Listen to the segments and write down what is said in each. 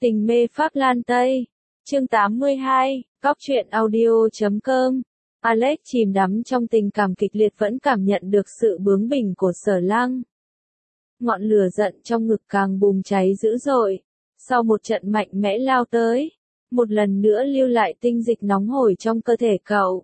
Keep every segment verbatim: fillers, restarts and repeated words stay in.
Tình mê Pháp Lan Tây. Chương tám mươi hai, Cóc truyện audio chấm com. Alex chìm đắm trong tình cảm kịch liệt vẫn cảm nhận được sự bướng bỉnh của Sở Lăng. Ngọn lửa giận trong ngực càng bùng cháy dữ dội. Sau một trận mạnh mẽ lao tới, một lần nữa lưu lại tinh dịch nóng hổi trong cơ thể cậu.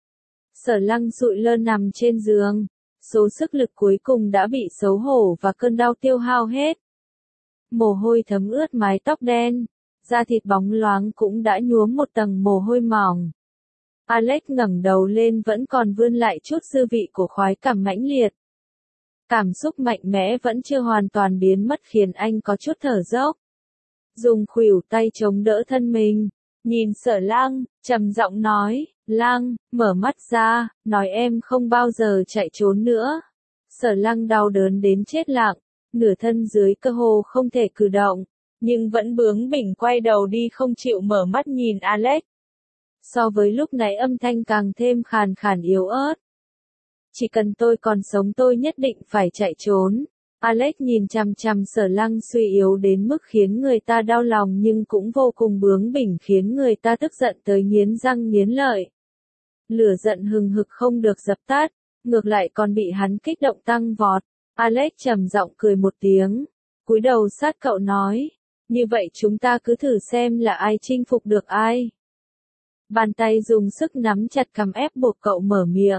Sở Lăng sụi lơ nằm trên giường, số sức lực cuối cùng đã bị xấu hổ và cơn đau tiêu hao hết. Mồ hôi thấm ướt mái tóc đen, da thịt bóng loáng cũng đã nhuốm một tầng mồ hôi mỏng. Alex ngẩng đầu lên vẫn còn vươn lại chút dư vị của khoái cảm mãnh liệt. Cảm xúc mạnh mẽ vẫn chưa hoàn toàn biến mất khiến anh có chút thở dốc. Dùng khuỷu tay chống đỡ thân mình, nhìn Sở Lăng, trầm giọng nói, Lăng, mở mắt ra, nói em không bao giờ chạy trốn nữa. Sở Lăng đau đớn đến chết lặng, nửa thân dưới cơ hồ không thể cử động, nhưng vẫn bướng bỉnh quay đầu đi không chịu mở mắt nhìn Alex. So với lúc nãy âm thanh càng thêm khàn khàn yếu ớt. Chỉ cần tôi còn sống tôi nhất định phải chạy trốn. Alex nhìn chằm chằm Sở Lăng suy yếu đến mức khiến người ta đau lòng nhưng cũng vô cùng bướng bỉnh khiến người ta tức giận tới nghiến răng nghiến lợi. Lửa giận hừng hực không được dập tắt, ngược lại còn bị hắn kích động tăng vọt. Alex trầm giọng cười một tiếng, cúi đầu sát cậu nói, như vậy chúng ta cứ thử xem là ai chinh phục được ai. Bàn tay dùng sức nắm chặt cằm ép buộc cậu mở miệng.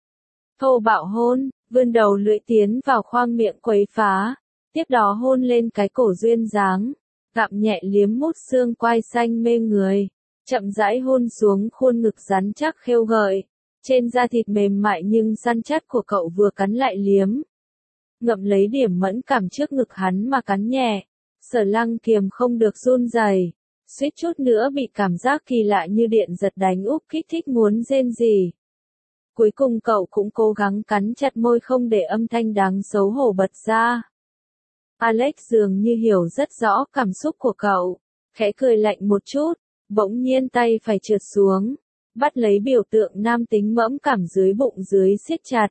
Thô bạo hôn, vươn đầu lưỡi tiến vào khoang miệng quấy phá, tiếp đó hôn lên cái cổ duyên dáng, gặm nhẹ liếm mút xương quai xanh mê người, chậm rãi hôn xuống khuôn ngực rắn chắc khêu gợi, trên da thịt mềm mại nhưng săn chắc của cậu vừa cắn lại liếm. Ngậm lấy điểm mẫn cảm trước ngực hắn mà cắn nhẹ, Sở Lăng kiềm không được run rẩy, suýt chút nữa bị cảm giác kỳ lạ như điện giật đánh úp kích thích muốn rên rỉ. Cuối cùng cậu cũng cố gắng cắn chặt môi không để âm thanh đáng xấu hổ bật ra. Alex dường như hiểu rất rõ cảm xúc của cậu, khẽ cười lạnh một chút, bỗng nhiên tay phải trượt xuống, bắt lấy biểu tượng nam tính mẫm cảm dưới bụng dưới siết chặt.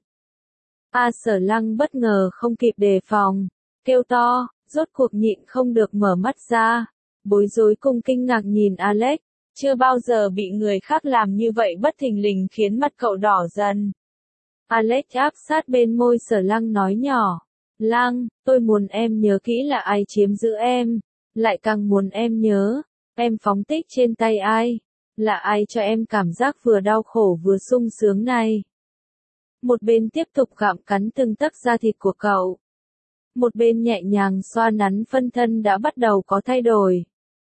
A Sở Lăng bất ngờ không kịp đề phòng, kêu to, rốt cuộc nhịn không được mở mắt ra, bối rối cùng kinh ngạc nhìn Alex, chưa bao giờ bị người khác làm như vậy bất thình lình khiến mặt cậu đỏ dần. Alex áp sát bên môi Sở Lăng nói nhỏ, Lăng, tôi muốn em nhớ kỹ là ai chiếm giữ em, lại càng muốn em nhớ, em phóng tích trên tay ai, là ai cho em cảm giác vừa đau khổ vừa sung sướng này. Một bên tiếp tục gặm cắn từng tấc da thịt của cậu. Một bên nhẹ nhàng xoa nắn phân thân đã bắt đầu có thay đổi.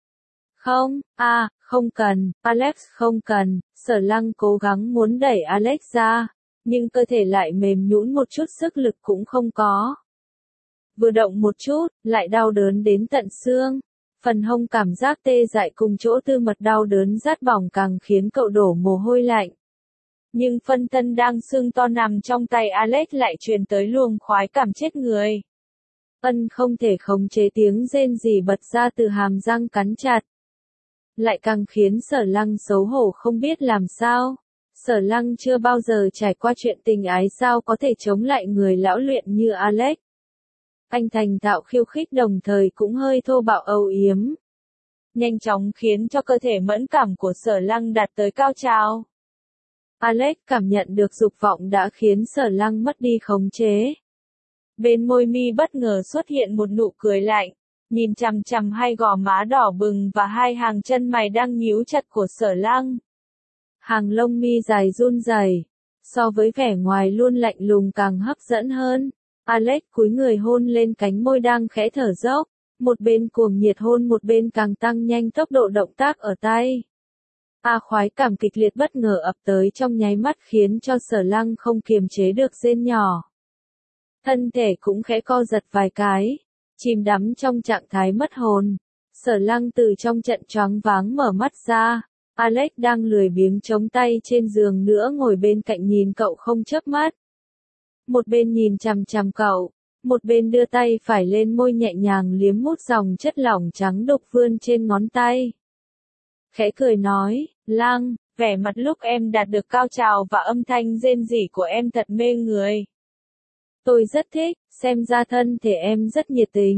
Không, a, à, không cần, Alex không cần, Sở Lăng cố gắng muốn đẩy Alex ra, nhưng cơ thể lại mềm nhũn một chút sức lực cũng không có. Vừa động một chút, lại đau đớn đến tận xương, phần hông cảm giác tê dại cùng chỗ tư mật đau đớn rát bỏng càng khiến cậu đổ mồ hôi lạnh. Nhưng phân thân đang sưng to nằm trong tay Alex lại truyền tới luồng khoái cảm chết người. Ân không thể khống chế tiếng rên rỉ bật ra từ hàm răng cắn chặt. Lại càng khiến Sở Lăng xấu hổ không biết làm sao. Sở Lăng chưa bao giờ trải qua chuyện tình ái sao có thể chống lại người lão luyện như Alex. Anh thành thạo khiêu khích đồng thời cũng hơi thô bạo âu yếm. Nhanh chóng khiến cho cơ thể mẫn cảm của Sở Lăng đạt tới cao trào. Alex cảm nhận được dục vọng đã khiến Sở Lăng mất đi khống chế. Bên môi mi bất ngờ xuất hiện một nụ cười lạnh, nhìn chằm chằm hai gò má đỏ bừng và hai hàng chân mày đang nhíu chặt của Sở Lăng. Hàng lông mi dài run rẩy, so với vẻ ngoài luôn lạnh lùng càng hấp dẫn hơn. Alex cúi người hôn lên cánh môi đang khẽ thở dốc, một bên cuồng nhiệt hôn một bên càng tăng nhanh tốc độ động tác ở tay. A khoái cảm kịch liệt bất ngờ ập tới trong nháy mắt khiến cho Sở Lăng không kiềm chế được rên nhỏ. Thân thể cũng khẽ co giật vài cái, chìm đắm trong trạng thái mất hồn. Sở Lăng từ trong trận choáng váng mở mắt ra, Alex đang lười biếng chống tay trên giường nữa ngồi bên cạnh nhìn cậu không chớp mắt. Một bên nhìn chằm chằm cậu, một bên đưa tay phải lên môi nhẹ nhàng liếm mút dòng chất lỏng trắng đục vươn trên ngón tay. Khẽ cười nói, Lăng, vẻ mặt lúc em đạt được cao trào và âm thanh rên rỉ của em thật mê người. Tôi rất thích, xem ra thân thể em rất nhiệt tình,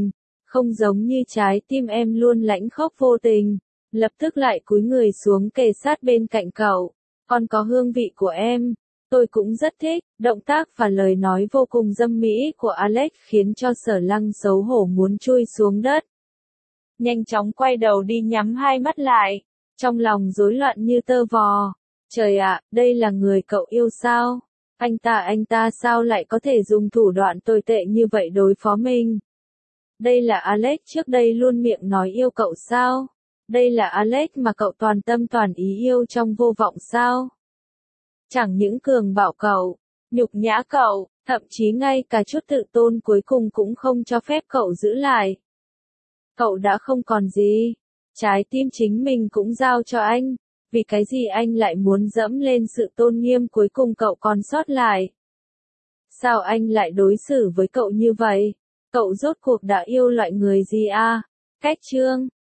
Không giống như trái tim em luôn lãnh khốc vô tình, lập tức lại cúi người xuống kề sát bên cạnh cậu. Còn có hương vị của em, tôi cũng rất thích. Động tác và lời nói vô cùng dâm mỹ của Alex khiến cho Sở Lăng xấu hổ muốn chui xuống đất. Nhanh chóng quay đầu đi nhắm hai mắt lại, trong lòng rối loạn như tơ vò. Trời ạ, đây là người cậu yêu sao? Anh ta anh ta sao lại có thể dùng thủ đoạn tồi tệ như vậy đối phó mình? Đây là Alex trước đây luôn miệng nói yêu cậu sao? Đây là Alex mà cậu toàn tâm toàn ý yêu trong vô vọng sao? Chẳng những cường bạo cậu, nhục nhã cậu, thậm chí ngay cả chút tự tôn cuối cùng cũng không cho phép cậu giữ lại. Cậu đã không còn gì, trái tim chính mình cũng giao cho anh, vì cái gì anh lại muốn dẫm lên sự tôn nghiêm cuối cùng cậu còn sót lại? Sao anh lại đối xử với cậu như vậy? Cậu rốt cuộc đã yêu loại người gì à? Cách chương